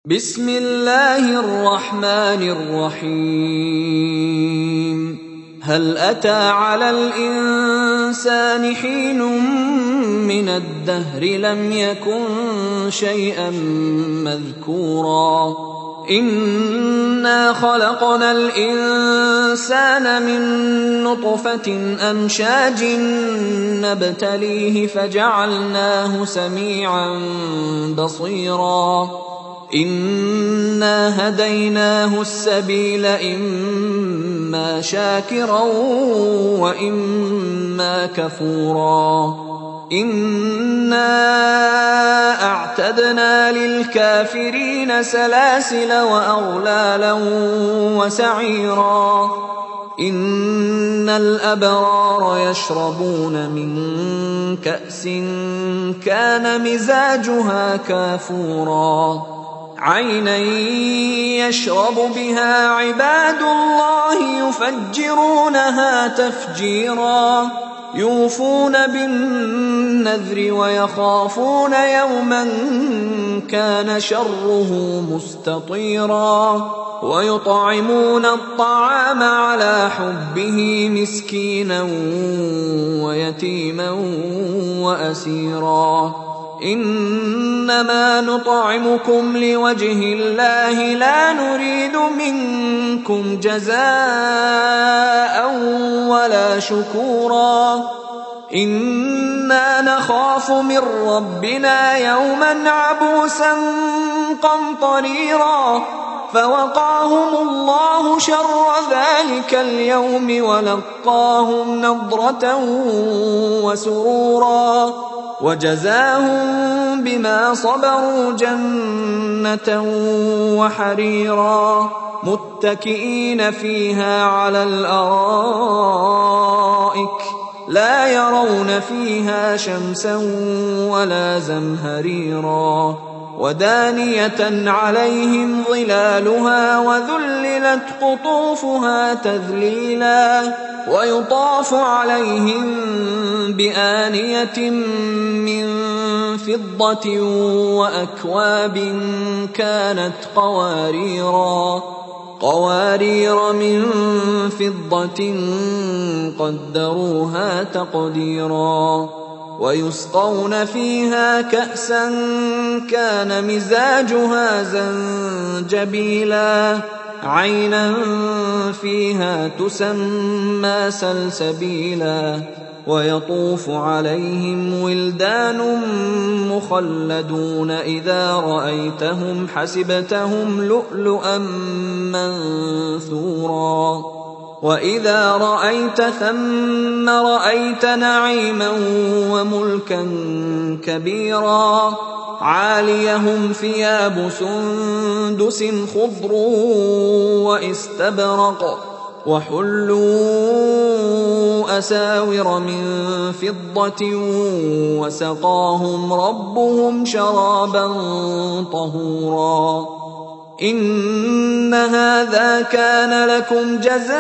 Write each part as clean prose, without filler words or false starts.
بسم الله الرحمن الرحيم هل أتى على الإنسان حين من الدهر لم يكن شيئا مذكورا إنا خلقنا الإنسان من نطفة أمشاج نبتليه فجعلناه سميعا بصيرا إنا هديناه السبيل إما شاكرا وإما كفورا إنا أعتدنا للكافرين سلاسل وأغلالا وسعيرا إن الأبرار يشربون من كأس كان مزاجها كافورا عينا يشرب بها عباد الله يفجرونها تفجيرا يوفون بالنذر ويخافون يوما كان شره مستطيرا ويطعمون الطعام على حبه مسكينا ويتيما وأسيرا إنما نطعمكم لوجه الله لا نريد منكم جزاء ولا شكورا إنا نخاف من ربنا يوما عبوسا قمطريرا فوقاهم الله شر ذلك اليوم ولقاهم نضرة وسرورا وجزاهم بما صبروا جنة وحريرا متكئين فيها على الأرائك لا يرون فيها شمسا ولا زمهريرا ودانية عليهم ظلالها وذللت قطوفها تذليلا ويطاف عليهم بآنية من فضة وأكواب كانت قوارير من فضة قدروها تقديرا ويسقون فيها كأسا كان مزاجها زنجبيلا عينا فيها تسمى سلسبيلا ويطوف عليهم ولدان مخلدون إذا رأيتهم حسبتهم لؤلؤا منثورا وإذا رأيت ثم رأيت نعيما وملكا كبيرا عاليهم ثياب سندس خضر واستبرق وحلوا أساور من فضة وسقاهم ربهم شرابا طهورا إن هذا كان لكم جزاء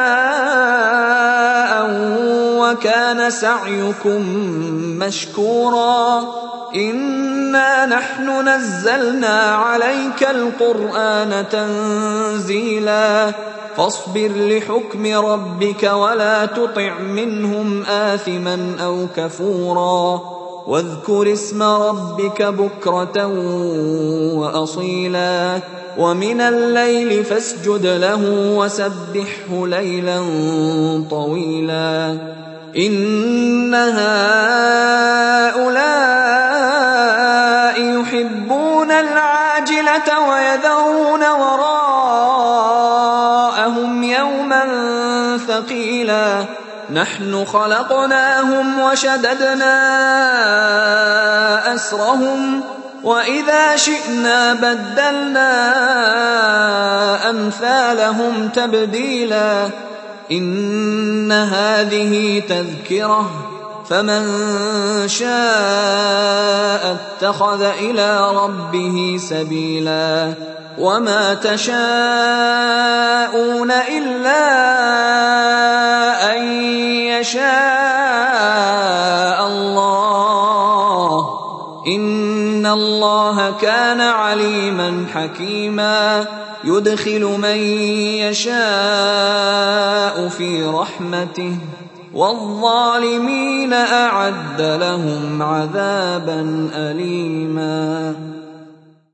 وكان سعيكم مشكورا إنا نحن نزلنا عليك القرآن تنزيلا فاصبر لحكم ربك ولا تطع منهم آثما أو كفورا واذكر اسم ربك بكرة وأصيلا ومن الليل فاسجد له وسبحه ليلا طويلا إن هؤلاء يحبون العاجلة ويذرون وراءهم يوما ثقيلا نحن خلقناهم وشددنا أسرهم وإذا شئنا بدلنا أمثالهم تبديلا إن هذه تذكرة فمن شاء اتخذ إلى ربه سبيلا وما تشاءون إلا أن يشاء الله إن الله كان عليما حكيما يدخل من يشاء في رحمته والظالمين أعد لهم عذابا أليما.